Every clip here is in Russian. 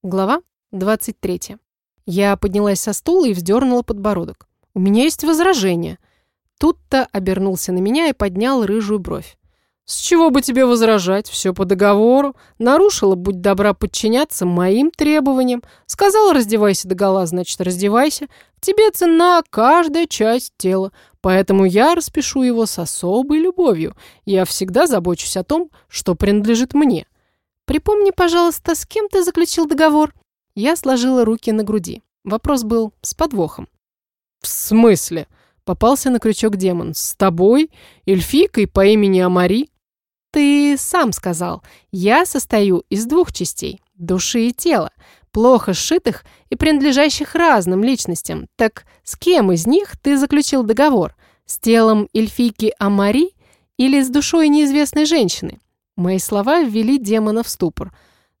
Глава 23. Я поднялась со стула и вздернула подбородок. «У меня есть возражение». Тут-то обернулся на меня и поднял рыжую бровь. «С чего бы тебе возражать? Все по договору. Нарушила, будь добра, подчиняться моим требованиям. Сказала, раздевайся догола, значит, раздевайся. В тебе цена каждая часть тела, поэтому я распишу его с особой любовью. Я всегда забочусь о том, что принадлежит мне». «Припомни, пожалуйста, с кем ты заключил договор?» Я сложила руки на груди. Вопрос был с подвохом. «В смысле?» — попался на крючок демон. «С тобой? Эльфийкой по имени Амари?» «Ты сам сказал. Я состою из двух частей — души и тела, плохо сшитых и принадлежащих разным личностям. Так с кем из них ты заключил договор? С телом эльфийки Амари или с душой неизвестной женщины?» Мои слова ввели демона в ступор.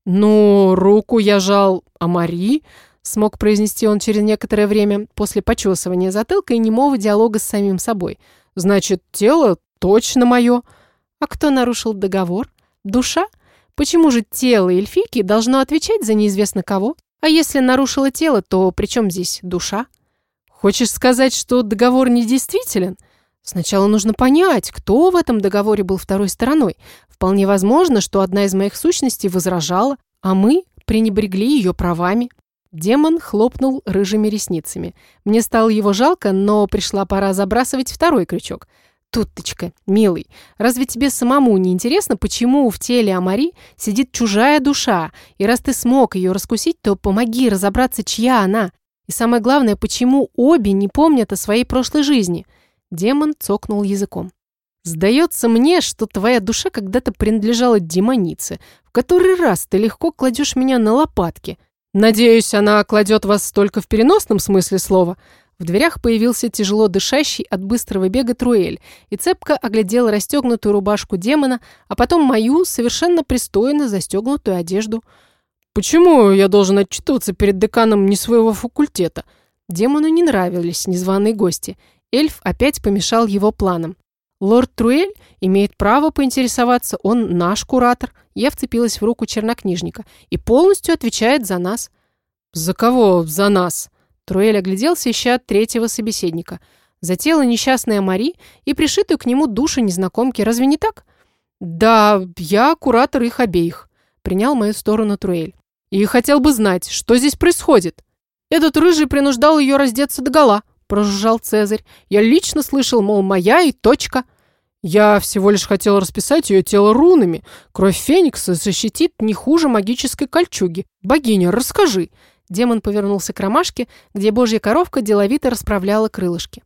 «Ну, руку я жал Амари», — смог произнести он через некоторое время, после почесывания затылка и немого диалога с самим собой. «Значит, тело точно мое». «А кто нарушил договор? Душа? Почему же тело эльфийки должно отвечать за неизвестно кого? А если нарушило тело, то при чем здесь душа?» «Хочешь сказать, что договор недействителен?» «Сначала нужно понять, кто в этом договоре был второй стороной. Вполне возможно, что одна из моих сущностей возражала, а мы пренебрегли ее правами». Демон хлопнул рыжими ресницами. Мне стало его жалко, но пришла пора забрасывать второй крючок. «Туточка, милый, разве тебе самому не интересно, почему в теле Амари сидит чужая душа? И раз ты смог ее раскусить, то помоги разобраться, чья она. И самое главное, почему обе не помнят о своей прошлой жизни?» Демон цокнул языком. «Сдается мне, что твоя душа когда-то принадлежала демонице. В который раз ты легко кладешь меня на лопатки. Надеюсь, она кладет вас только в переносном смысле слова». В дверях появился тяжело дышащий от быстрого бега Труэль и цепко оглядел расстегнутую рубашку демона, а потом мою совершенно пристойно застегнутую одежду. «Почему я должен отчитываться перед деканом не своего факультета?» Демону не нравились незваные гости. Эльф опять помешал его планам. «Лорд Труэль имеет право поинтересоваться, он наш куратор». Я вцепилась в руку чернокнижника. «И полностью отвечает за нас». «За кого за нас?» Труэль огляделся, ища третьего собеседника. «За тело несчастной Амари и пришитую к нему душу незнакомки. Разве не так?» «Да, я куратор их обеих», — принял мою сторону Труэль. «И хотел бы знать, что здесь происходит». «Этот рыжий принуждал ее раздеться догола», — прожужжал Цезарь. «Я лично слышал, мол, моя и точка». «Я всего лишь хотел расписать ее тело рунами. Кровь Феникса защитит не хуже магической кольчуги. Богиня, расскажи». Демон повернулся к ромашке, где божья коровка деловито расправляла крылышки.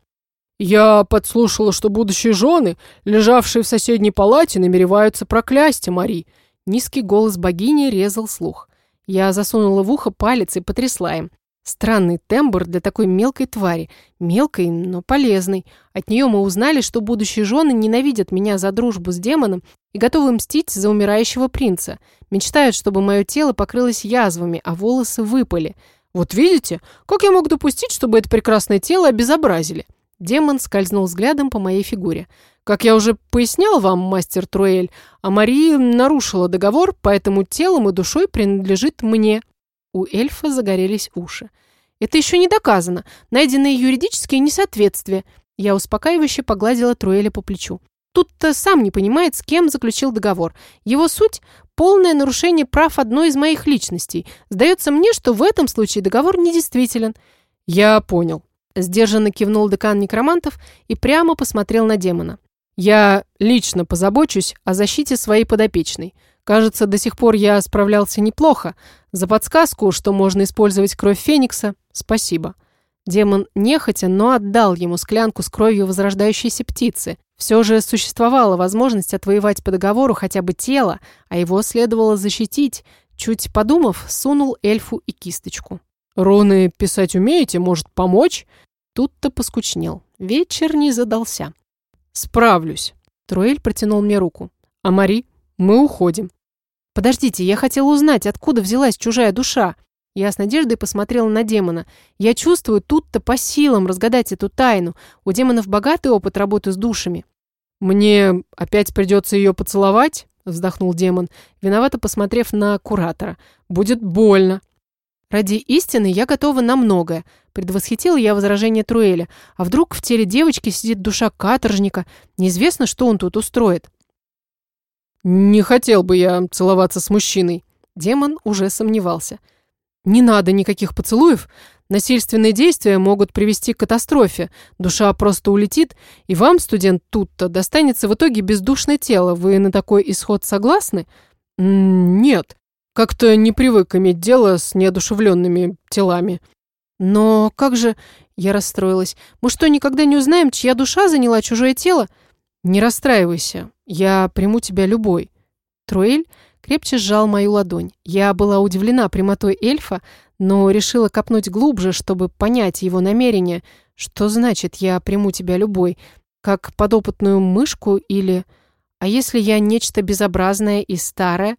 «Я подслушала, что будущие жены, лежавшие в соседней палате, намереваются проклясть Амари». Низкий голос богини резал слух. Я засунула в ухо палец и потрясла им. Странный тембр для такой мелкой твари. Мелкой, но полезной. От нее мы узнали, что будущие жены ненавидят меня за дружбу с демоном и готовы мстить за умирающего принца. Мечтают, чтобы мое тело покрылось язвами, а волосы выпали. Вот видите, как я мог допустить, чтобы это прекрасное тело обезобразили? Демон скользнул взглядом по моей фигуре. Как я уже пояснял вам, мастер Труэль, Амари нарушила договор, поэтому телом и душой принадлежит мне. У эльфа загорелись уши. «Это еще не доказано. Найдены юридические несоответствия». Я успокаивающе погладила Труэля по плечу. «Тут-то сам не понимает, с кем заключил договор. Его суть – полное нарушение прав одной из моих личностей. Сдается мне, что в этом случае договор недействителен». «Я понял», – сдержанно кивнул декан некромантов и прямо посмотрел на демона. «Я лично позабочусь о защите своей подопечной. Кажется, до сих пор я справлялся неплохо. За подсказку, что можно использовать кровь Феникса, спасибо». Демон нехотя, но отдал ему склянку с кровью возрождающейся птицы. Все же существовала возможность отвоевать по договору хотя бы тело, а его следовало защитить. Чуть подумав, сунул эльфу и кисточку. «Руны писать умеете? Может, помочь?» Тут-то поскучнел. Вечер не задался. «Справлюсь». Труэль протянул мне руку. «Амари, мы уходим». «Подождите, я хотела узнать, откуда взялась чужая душа». Я с надеждой посмотрела на демона. Я чувствую, тут-то по силам разгадать эту тайну. У демонов богатый опыт работы с душами. «Мне опять придется ее поцеловать?» — вздохнул демон, виновато посмотрев на куратора. «Будет больно». Ради истины я готова на многое. Предвосхитила я возражение Труэля. А вдруг в теле девочки сидит душа каторжника? Неизвестно, что он тут устроит. Не хотел бы я целоваться с мужчиной. Демон уже сомневался. Не надо никаких поцелуев. Насильственные действия могут привести к катастрофе. Душа просто улетит, и вам, студент Тутто, достанется в итоге бездушное тело. Вы на такой исход согласны? Нет. Как-то не привык иметь дело с неодушевленными телами. Но как же... Я расстроилась. Мы что, никогда не узнаем, чья душа заняла чужое тело? Не расстраивайся. Я приму тебя любой. Труэль крепче сжал мою ладонь. Я была удивлена прямотой эльфа, но решила копнуть глубже, чтобы понять его намерение. Что значит «я приму тебя любой»? Как подопытную мышку или... А если я нечто безобразное и старое?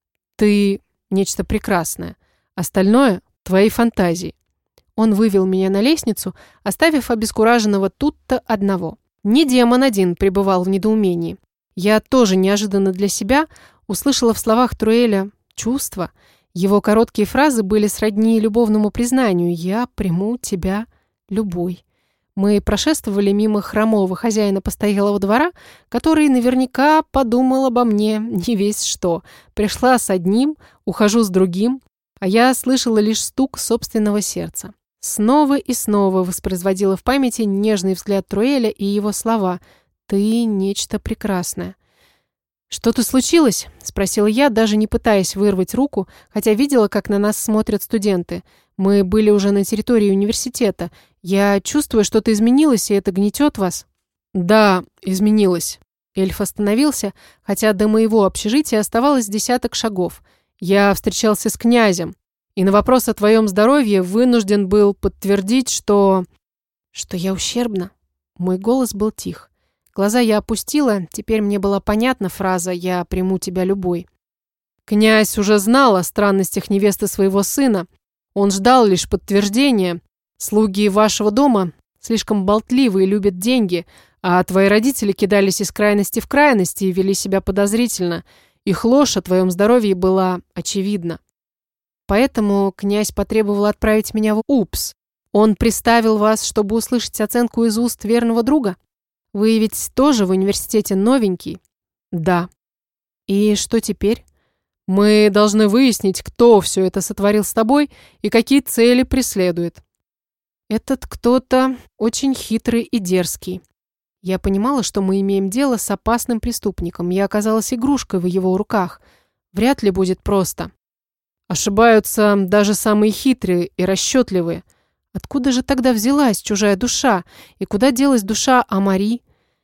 Ты нечто прекрасное. Остальное — твои фантазии. Он вывел меня на лестницу, оставив обескураженного Тутто одного. Не демон один пребывал в недоумении. Я тоже неожиданно для себя услышала в словах Труэля чувства. Его короткие фразы были сродни любовному признанию «я приму тебя любой». Мы прошествовали мимо хромого хозяина постоялого двора, который наверняка подумал обо мне не весь что. Пришла с одним, ухожу с другим, а я слышала лишь стук собственного сердца. Снова и снова воспроизводила в памяти нежный взгляд Труэля и его слова «ты нечто прекрасное». «Что-то случилось?» – спросила я, даже не пытаясь вырвать руку, хотя видела, как на нас смотрят студенты. Мы были уже на территории университета. Я чувствую, что-то изменилось, и это гнетет вас. Да, изменилось. Эльф остановился, хотя до моего общежития оставалось 10 шагов. Я встречался с князем, и на вопрос о твоем здоровье вынужден был подтвердить, что я ущербна. Мой голос был тих. Глаза я опустила, теперь мне была понятна фраза «я приму тебя любой». Князь уже знал о странностях невесты своего сына. Он ждал лишь подтверждения. Слуги вашего дома слишком болтливы и любят деньги, а твои родители кидались из крайности в крайности и вели себя подозрительно. Их ложь о твоем здоровье была очевидна. Поэтому князь потребовал отправить меня в УПС. Он приставил вас, чтобы услышать оценку из уст верного друга? Вы ведь тоже в университете новенький? Да. И что теперь? Мы должны выяснить, кто все это сотворил с тобой и какие цели преследует. Этот кто-то очень хитрый и дерзкий. Я понимала, что мы имеем дело с опасным преступником. Я оказалась игрушкой в его руках. Вряд ли будет просто. Ошибаются даже самые хитрые и расчетливые. Откуда же тогда взялась чужая душа? И куда делась душа Амари?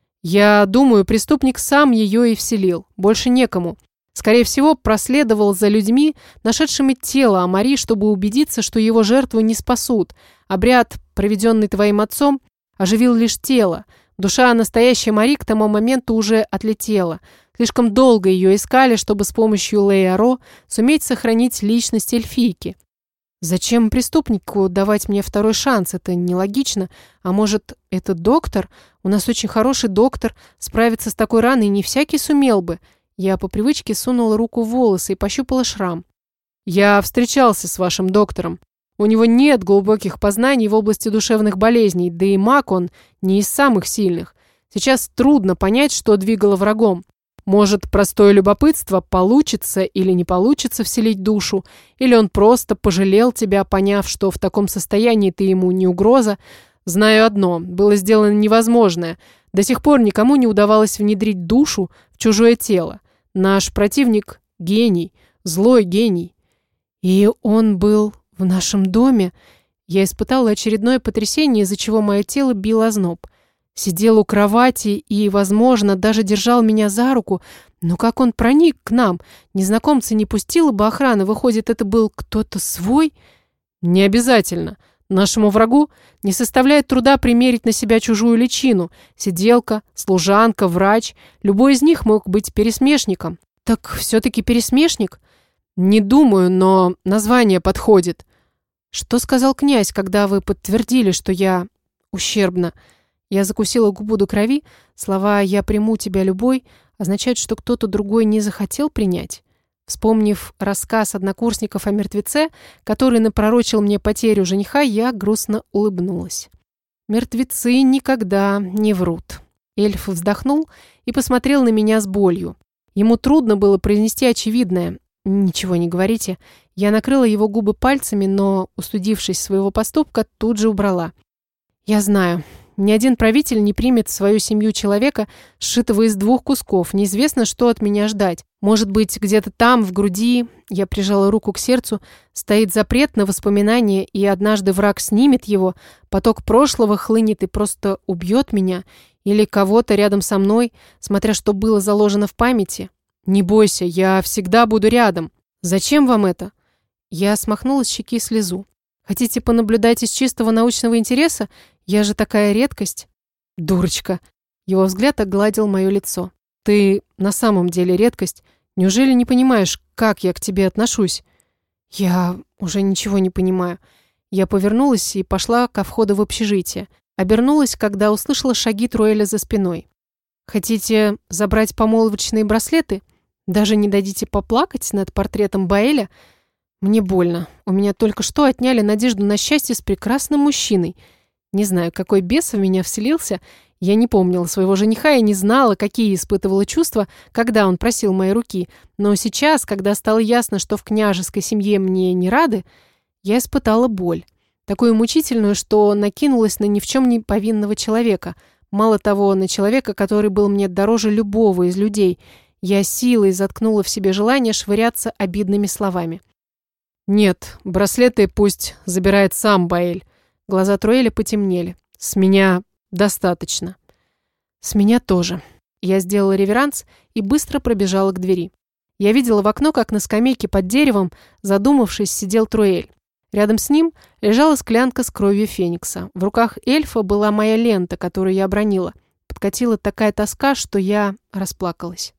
Я думаю, преступник сам ее и вселил. Больше некому. Скорее всего, проследовал за людьми, нашедшими тело Амари, чтобы убедиться, что его жертву не спасут. Обряд, проведенный твоим отцом, оживил лишь тело. Душа настоящей Мари к тому моменту уже отлетела. Слишком долго ее искали, чтобы с помощью Лейаро суметь сохранить личность эльфийки. Зачем преступнику давать мне второй шанс? Это нелогично. А может, это доктор? У нас очень хороший доктор. Справиться с такой раной не всякий сумел бы. Я по привычке сунула руку в волосы и пощупала шрам. Я встречался с вашим доктором. У него нет глубоких познаний в области душевных болезней, да и маг он не из самых сильных. Сейчас трудно понять, что двигало врагом. Может, простое любопытство, получится или не получится вселить душу, или он просто пожалел тебя, поняв, что в таком состоянии ты ему не угроза. Знаю одно, было сделано невозможное. До сих пор никому не удавалось внедрить душу в чужое тело. Наш противник – гений, злой гений. И он был в нашем доме. Я испытала очередное потрясение, из-за чего мое тело било озноб. Сидел у кровати и, возможно, даже держал меня за руку. Но как он проник к нам? Незнакомца не пустила бы охрана. Выходит, это был кто-то свой? Не обязательно. Нашему врагу не составляет труда примерить на себя чужую личину. Сиделка, служанка, врач. Любой из них мог быть пересмешником. Так все-таки пересмешник? Не думаю, но название подходит. Что сказал князь, когда вы подтвердили, что я ущербна? Я закусила губу до крови. Слова «я приму тебя любой» означают, что кто-то другой не захотел принять. Вспомнив рассказ однокурсников о мертвеце, который напророчил мне потерю жениха, я грустно улыбнулась. Мертвецы никогда не врут. Эльф вздохнул и посмотрел на меня с болью. Ему трудно было произнести очевидное. «Ничего не говорите». Я накрыла его губы пальцами, но, устыдившись своего поступка, тут же убрала. «Я знаю. Ни один правитель не примет в свою семью человека, сшитого из 2 кусков. Неизвестно, что от меня ждать. Может быть, где-то там, в груди, я прижала руку к сердцу, стоит запрет на воспоминания, и однажды враг снимет его, поток прошлого хлынет и просто убьет меня или кого-то рядом со мной, смотря что было заложено в памяти. Не бойся, я всегда буду рядом. Зачем вам это?» Я смахнула с щеки слезу. «Хотите понаблюдать из чистого научного интереса? Я же такая редкость». «Дурочка!» Его взгляд огладил мое лицо. «Ты на самом деле редкость. Неужели не понимаешь, как я к тебе отношусь?» «Я уже ничего не понимаю». Я повернулась и пошла ко входу в общежитие. Обернулась, когда услышала шаги Труэля за спиной. «Хотите забрать помолвочные браслеты? Даже не дадите поплакать над портретом Баэля? Мне больно. У меня только что отняли надежду на счастье с прекрасным мужчиной. Не знаю, какой бес в меня вселился. Я не помнила своего жениха и не знала, какие испытывала чувства, когда он просил моей руки. Но сейчас, когда стало ясно, что в княжеской семье мне не рады, я испытала боль. Такую мучительную, что накинулась на ни в чем не повинного человека. Мало того, на человека, который был мне дороже любого из людей. Я силой заткнула в себе желание швыряться обидными словами. «Нет, браслеты пусть забирает сам Баэль». Глаза Труэля потемнели. «С меня достаточно». «С меня тоже». Я сделала реверанс и быстро пробежала к двери. Я видела в окно, как на скамейке под деревом, задумавшись, сидел Труэль. Рядом с ним лежала склянка с кровью феникса. В руках эльфа была моя лента, которую я обронила. Подкатила такая тоска, что я расплакалась.